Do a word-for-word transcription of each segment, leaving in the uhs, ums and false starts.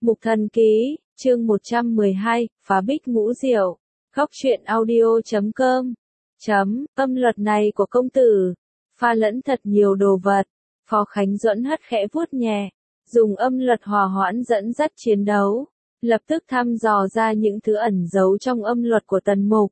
Mục Thần Ký, chương một trăm mười hai, Phá Bích Ngũ Diệu. Góc truyện audio chấm com. Chấm, âm luật này của công tử, pha lẫn thật nhiều đồ vật. Phó Khánh Duẫn hất khẽ vuốt nhẹ, dùng âm luật hòa hoãn dẫn dắt chiến đấu, lập tức thăm dò ra những thứ ẩn giấu trong âm luật của Tần Mục.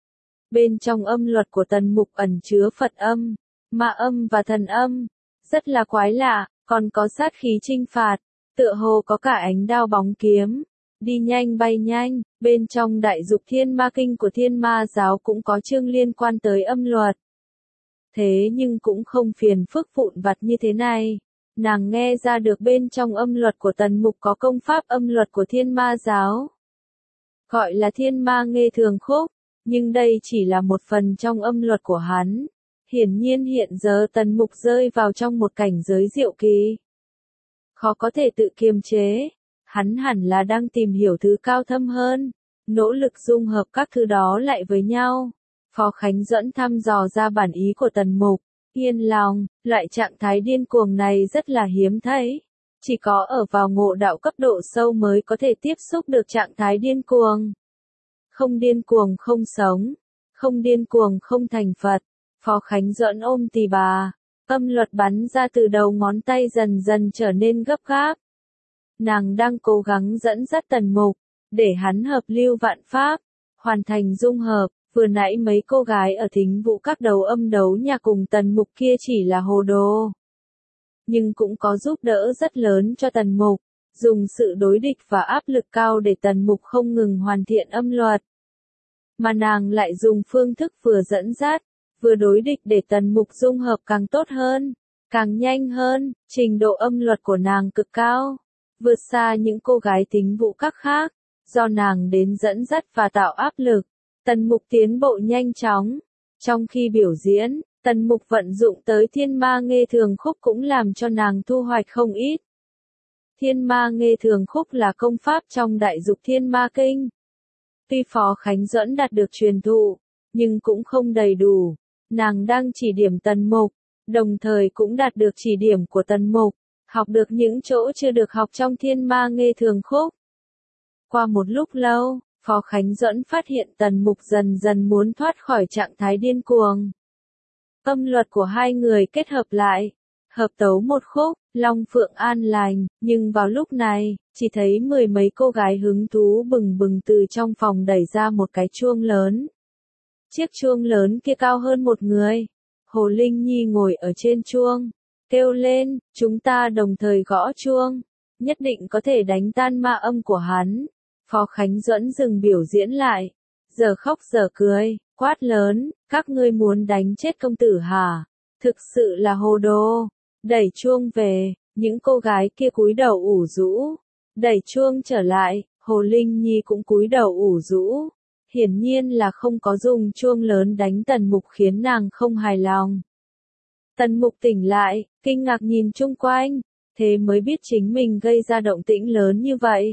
Bên trong âm luật của Tần Mục ẩn chứa Phật âm, ma âm và thần âm, rất là quái lạ, còn có sát khí chinh phạt, tựa hồ có cả ánh đao bóng kiếm, đi nhanh bay nhanh. Bên trong Đại Dục Thiên Ma Kinh của Thiên Ma giáo cũng có chương liên quan tới âm luật. Thế nhưng cũng không phiền phức vụn vặt như thế này. Nàng nghe ra được bên trong âm luật của Tần Mục có công pháp âm luật của Thiên Ma giáo, gọi là Thiên Ma Nghê Thường Khúc, nhưng đây chỉ là một phần trong âm luật của hắn. Hiển nhiên hiện giờ Tần Mục rơi vào trong một cảnh giới diệu kỳ, khó có thể tự kiềm chế. Hắn hẳn là đang tìm hiểu thứ cao thâm hơn, nỗ lực dung hợp các thứ đó lại với nhau. Phó Khánh Duẫn thăm dò ra bản ý của Tần Mục, yên lòng, loại trạng thái điên cuồng này rất là hiếm thấy. Chỉ có ở vào ngộ đạo cấp độ sâu mới có thể tiếp xúc được trạng thái điên cuồng. Không điên cuồng không sống, không điên cuồng không thành Phật. Phó Khánh Duẫn ôm tỳ bà, âm luật bắn ra từ đầu ngón tay dần dần trở nên gấp gáp. Nàng đang cố gắng dẫn dắt Tần Mục, để hắn hợp lưu vạn pháp, hoàn thành dung hợp. Vừa nãy mấy cô gái ở Thính Vũ các đấu âm đấu nhà cùng Tần Mục kia chỉ là hồ đồ, nhưng cũng có giúp đỡ rất lớn cho Tần Mục, dùng sự đối địch và áp lực cao để Tần Mục không ngừng hoàn thiện âm luật. Mà nàng lại dùng phương thức vừa dẫn dắt, vừa đối địch để Tần Mục dung hợp càng tốt hơn, càng nhanh hơn. Trình độ âm luật của nàng cực cao, vượt xa những cô gái Thính Vũ các khác, do nàng đến dẫn dắt và tạo áp lực. Tần Mục tiến bộ nhanh chóng. Trong khi biểu diễn, Tần Mục vận dụng tới Thiên Ma Nghê Thường Khúc cũng làm cho nàng thu hoạch không ít. Thiên Ma Nghê Thường Khúc là công pháp trong Đại Dục Thiên Ma Kinh. Tuy Phó Khánh Duẫn đạt được truyền thụ, nhưng cũng không đầy đủ. Nàng đang chỉ điểm Tần Mục, đồng thời cũng đạt được chỉ điểm của Tần Mục, học được những chỗ chưa được học trong Thiên Ma Nghê Thường Khúc. Qua một lúc lâu, Phó Khánh Duẫn phát hiện Tần Mục dần dần muốn thoát khỏi trạng thái điên cuồng. Âm luật của hai người kết hợp lại, hợp tấu một khúc, Long Phượng An Lành, nhưng vào lúc này, chỉ thấy mười mấy cô gái hứng thú bừng bừng từ trong phòng đẩy ra một cái chuông lớn. Chiếc chuông lớn kia cao hơn một người. Hồ Linh Nhi ngồi ở trên chuông, kêu lên, chúng ta đồng thời gõ chuông, nhất định có thể đánh tan ma âm của hắn. Phó Khánh Duẫn dừng biểu diễn lại, giờ khóc giờ cười, quát lớn, các ngươi muốn đánh chết công tử hả? Thực sự là hồ đồ. Đẩy chuông về, những cô gái kia cúi đầu ủ rũ. Đẩy chuông trở lại, Hồ Linh Nhi cũng cúi đầu ủ rũ. Hiển nhiên là không có dùng chuông lớn đánh Tần Mục khiến nàng không hài lòng. Tần Mục tỉnh lại, kinh ngạc nhìn chung quanh, thế mới biết chính mình gây ra động tĩnh lớn như vậy.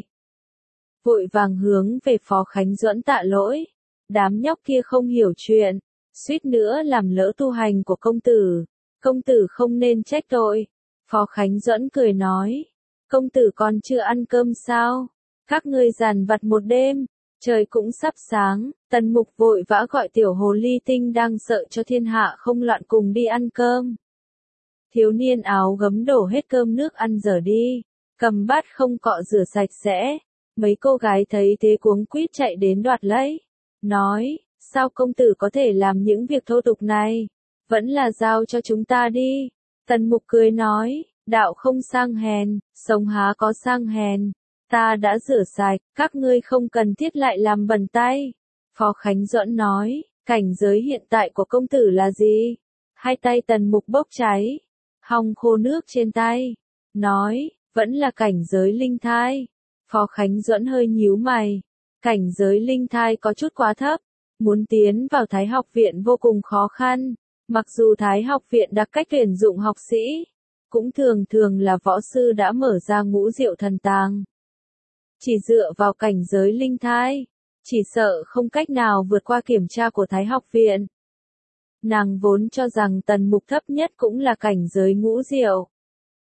Vội vàng hướng về Phó Khánh Duẫn tạ lỗi. Đám nhóc kia không hiểu chuyện, suýt nữa làm lỡ tu hành của công tử. Công tử không nên trách tội. Phó Khánh Duẫn cười nói, công tử còn chưa ăn cơm sao? Các ngươi dằn vặt một đêm, trời cũng sắp sáng. Tần Mục vội vã gọi tiểu hồ ly tinh đang sợ cho thiên hạ không loạn cùng đi ăn cơm. Thiếu niên áo gấm đổ hết cơm nước ăn dở đi, cầm bát không cọ rửa sạch sẽ. Mấy cô gái thấy thế cuống quýt chạy đến đoạt lấy, nói, sao công tử có thể làm những việc thô tục này, vẫn là giao cho chúng ta đi. Tần Mục cười nói, đạo không sang hèn, sống há có sang hèn, ta đã rửa sạch, các ngươi không cần thiết lại làm bẩn tay. Phó Khánh Duẫn nói, cảnh giới hiện tại của công tử là gì? Hai tay Tần Mục bốc cháy, hong khô nước trên tay, nói, vẫn là cảnh giới linh thai. Phó Khánh Duẫn hơi nhíu mày, cảnh giới linh thai có chút quá thấp, muốn tiến vào Thái học viện vô cùng khó khăn. Mặc dù Thái học viện đặc cách tuyển dụng học sĩ, cũng thường thường là võ sư đã mở ra ngũ diệu thần tàng. Chỉ dựa vào cảnh giới linh thai, chỉ sợ không cách nào vượt qua kiểm tra của Thái học viện. Nàng vốn cho rằng Tần Mục thấp nhất cũng là cảnh giới ngũ diệu.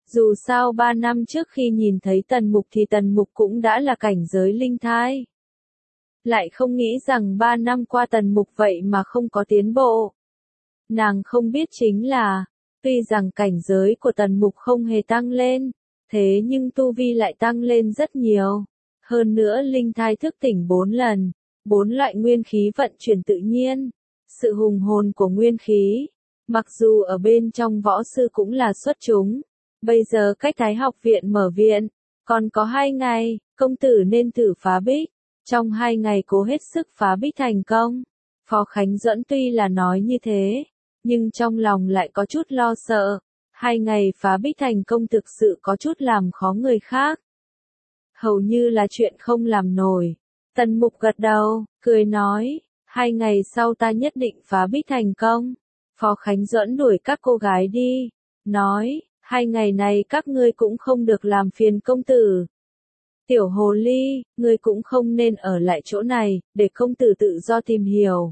Dù sao ba năm trước khi nhìn thấy Tần Mục thì Tần Mục cũng đã là cảnh giới linh thai. Lại không nghĩ rằng ba năm qua Tần Mục vậy mà không có tiến bộ. Nàng không biết chính là, tuy rằng cảnh giới của Tần Mục không hề tăng lên, thế nhưng tu vi lại tăng lên rất nhiều. Hơn nữa linh thai thức tỉnh bốn lần, bốn loại nguyên khí vận chuyển tự nhiên. Sự hùng hồn của nguyên khí, mặc dù ở bên trong võ sư cũng là xuất chúng. Bây giờ cách Thái học viện mở viện, còn có hai ngày, công tử nên thử phá bích. Trong hai ngày cố hết sức phá bích thành công. Phó Khánh Duẫn tuy là nói như thế, nhưng trong lòng lại có chút lo sợ. Hai ngày phá bích thành công thực sự có chút làm khó người khác. Hầu như là chuyện không làm nổi. Tần Mục gật đầu, cười nói, hai ngày sau ta nhất định phá bích thành công. Phó Khánh Duẫn đuổi các cô gái đi, nói, hai ngày này các ngươi cũng không được làm phiền công tử. Tiểu hồ ly, ngươi cũng không nên ở lại chỗ này, để công tử tự do tìm hiểu.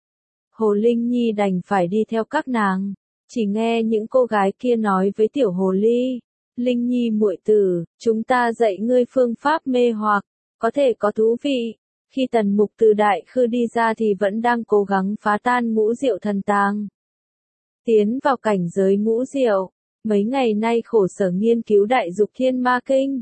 Hồ Linh Nhi đành phải đi theo các nàng, chỉ nghe những cô gái kia nói với tiểu hồ ly, Linh Nhi muội tử, chúng ta dạy ngươi phương pháp mê hoặc, có thể có thú vị. Khi Tần Mục từ đại khư đi ra thì vẫn đang cố gắng phá tan ngũ diệu thần tàng. Tiến vào cảnh giới ngũ diệu, mấy ngày nay khổ sở nghiên cứu đại dục thiên ma kinh.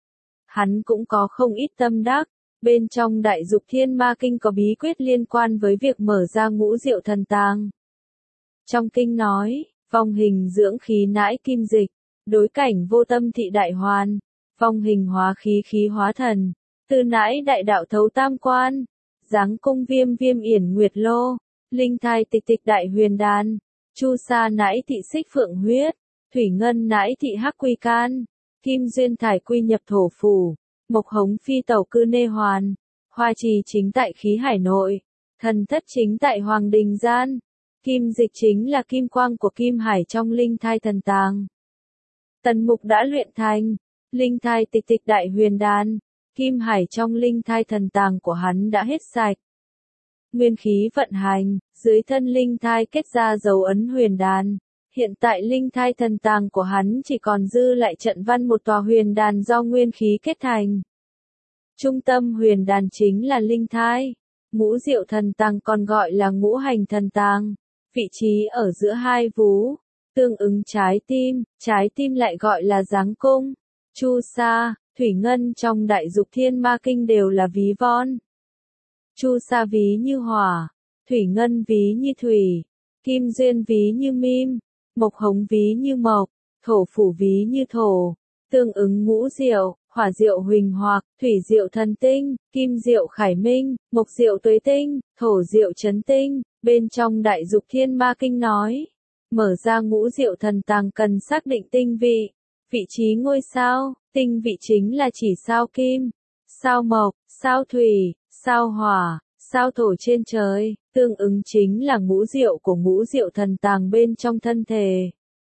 Hắn cũng có không ít tâm đắc, bên trong đại dục thiên ma kinh có bí quyết liên quan với việc mở ra ngũ diệu thần tàng. Trong kinh nói, vong hình dưỡng khí nãi kim dịch, đối cảnh vô tâm thị đại hoàn, vong hình hóa khí khí hóa thần, từ nãi đại đạo thấu tam quan, giáng cung viêm viêm yển nguyệt lô, linh thai tịch tịch đại huyền đan, chu sa nãi thị xích phượng huyết, thủy ngân nãi thị hắc quy can, kim duyên thải quy nhập thổ phủ, mộc hống phi tẩu cư nê hoàn, hoa trì chính tại khí hải nội, thần thất chính tại hoàng đình gian, kim dịch chính là kim quang của kim hải trong linh thai thần tàng. Tần Mục đã luyện thành, linh thai tịch tịch đại huyền đan, kim hải trong linh thai thần tàng của hắn đã hết sạch. Nguyên khí vận hành, dưới thân linh thai kết ra dấu ấn huyền đan. Hiện tại linh thai thần tàng của hắn chỉ còn dư lại trận văn một tòa huyền đàn do nguyên khí kết thành. Trung tâm huyền đàn chính là linh thai. Ngũ diệu thần tàng còn gọi là ngũ hành thần tàng. Vị trí ở giữa hai vú, tương ứng trái tim, trái tim lại gọi là giáng cung. Chu sa, thủy ngân trong đại dục thiên ma kinh đều là ví von. Chu sa ví như hỏa, thủy ngân ví như thủy, kim duyên ví như mim, mộc hống ví như mộc, thổ phủ ví như thổ, tương ứng ngũ diệu, hỏa diệu huỳnh hoặc, thủy diệu thần tinh, kim diệu khải minh, mộc diệu tuế tinh, thổ diệu chấn tinh. Bên trong đại dục thiên ma kinh nói, mở ra ngũ diệu thần tàng cần xác định tinh vị, vị trí ngôi sao, tinh vị chính là chỉ sao kim, sao mộc, sao thủy, sao hỏa, sao thổ trên trời, tương ứng chính là ngũ diệu của ngũ diệu thần tàng bên trong thân thể.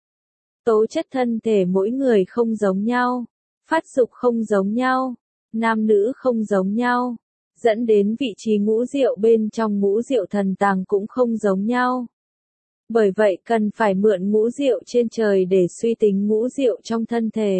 Tố chất thân thể mỗi người không giống nhau, phát dục không giống nhau, nam nữ không giống nhau, dẫn đến vị trí ngũ diệu bên trong ngũ diệu thần tàng cũng không giống nhau. Bởi vậy cần phải mượn ngũ diệu trên trời để suy tính ngũ diệu trong thân thể.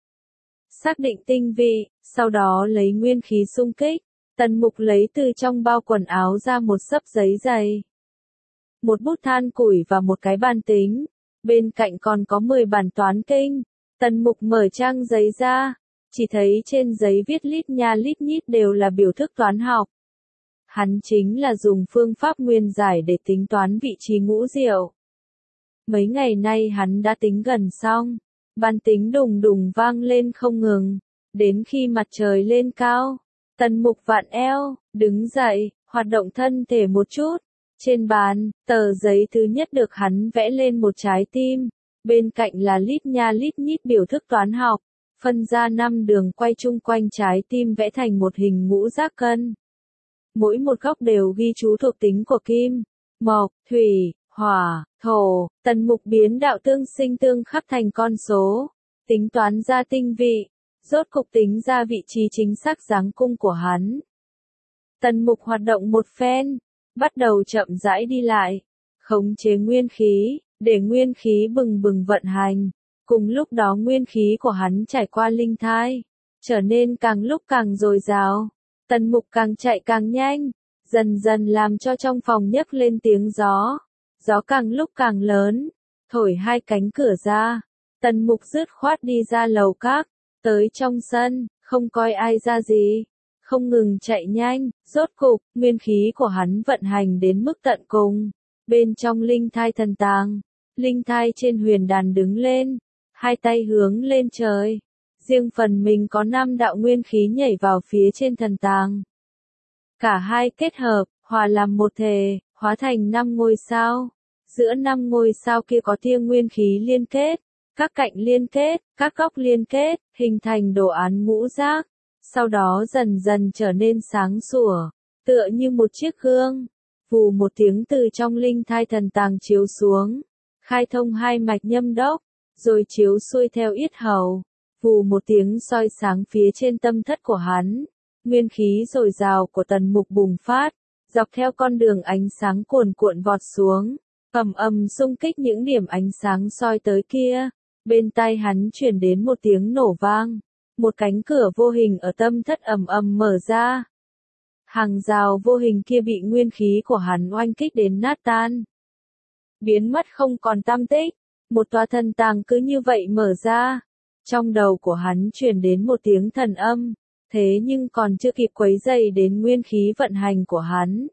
Xác định tinh vị, sau đó lấy nguyên khí xung kích. Tần Mục lấy từ trong bao quần áo ra một xấp giấy dày, một bút than củi và một cái bàn tính. Bên cạnh còn có mười bản toán kinh. Tần Mục mở trang giấy ra, chỉ thấy trên giấy viết lít nha lít nhít đều là biểu thức toán học. Hắn chính là dùng phương pháp nguyên giải để tính toán vị trí ngũ diệu. Mấy ngày nay hắn đã tính gần xong, bàn tính đùng đùng vang lên không ngừng, đến khi mặt trời lên cao. Tần Mục vặn eo, đứng dậy, hoạt động thân thể một chút. Trên bàn, tờ giấy thứ nhất được hắn vẽ lên một trái tim. Bên cạnh là lít nha lít nhít biểu thức toán học. Phân ra năm đường quay chung quanh trái tim vẽ thành một hình ngũ giác cân. Mỗi một góc đều ghi chú thuộc tính của kim, mộc, thủy, hỏa, thổ. Tần Mục biến đạo tương sinh tương khắc thành con số. Tính toán ra tinh vị. Rốt cục tính ra vị trí chính xác giáng cung của hắn. Tần Mục hoạt động một phen, bắt đầu chậm rãi đi lại, khống chế nguyên khí, để nguyên khí bừng bừng vận hành, Cùng lúc đó nguyên khí của hắn trải qua linh thai, trở nên càng lúc càng dồi dào. Tần Mục càng chạy càng nhanh, dần dần làm cho trong phòng nhấc lên tiếng gió. Gió càng lúc càng lớn, thổi hai cánh cửa ra. Tần Mục dứt khoát đi ra lầu các, tới trong sân, không coi ai ra gì. Không ngừng chạy nhanh, rốt cục, nguyên khí của hắn vận hành đến mức tận cùng. Bên trong linh thai thần tàng, linh thai trên huyền đàn đứng lên, hai tay hướng lên trời. Riêng phần mình có năm đạo nguyên khí nhảy vào phía trên thần tàng. Cả hai kết hợp, hòa làm một thể, hóa thành năm ngôi sao. Giữa năm ngôi sao kia có tia nguyên khí liên kết, các cạnh liên kết, các góc liên kết, hình thành đồ án ngũ giác. Sau đó dần dần trở nên sáng sủa, tựa như một chiếc gương. Vù một tiếng từ trong linh thai thần tàng chiếu xuống, khai thông hai mạch nhâm đốc, rồi chiếu xuôi theo yết hầu. Vù một tiếng soi sáng phía trên tâm thất của hắn. Nguyên khí dồi dào của Tần Mục bùng phát, dọc theo con đường ánh sáng cuồn cuộn vọt xuống, ầm ầm xung kích những điểm ánh sáng soi tới kia. Bên tai hắn truyền đến một tiếng nổ vang, một cánh cửa vô hình ở tâm thất ầm ầm mở ra. Hàng rào vô hình kia bị nguyên khí của hắn oanh kích đến nát tan, biến mất không còn tăm tích. Một tòa thần tàng cứ như vậy mở ra. Trong đầu của hắn truyền đến một tiếng thần âm, thế nhưng còn chưa kịp quấy dày đến nguyên khí vận hành của hắn.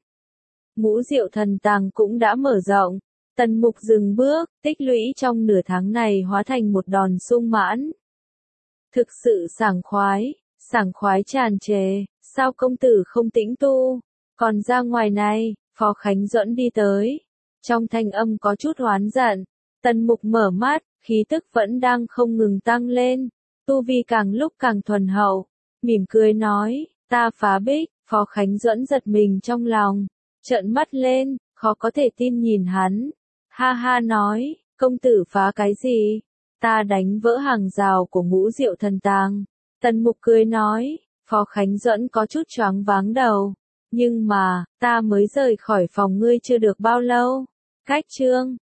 Ngũ diệu thần tàng cũng đã mở rộng. Tần Mục dừng bước, tích lũy trong nửa tháng này hóa thành một đòn sung mãn. Thực sự sảng khoái, sảng khoái tràn trề, sao công tử không tĩnh tu, còn ra ngoài này. Phó Khánh Duẫn đi tới, trong thanh âm có chút oán giận. Tần Mục mở mắt, khí tức vẫn đang không ngừng tăng lên, tu vi càng lúc càng thuần hậu, mỉm cười nói, ta phá bích. Phó Khánh Duẫn giật mình trong lòng, trợn mắt lên, khó có thể tin nhìn hắn. Ha ha nói, công tử phá cái gì? Ta đánh vỡ hàng rào của ngũ diệu thần tàng. Tần Mục cười nói, Phó Khánh Duẫn có chút choáng váng đầu. Nhưng mà, ta mới rời khỏi phòng ngươi chưa được bao lâu. Cách chương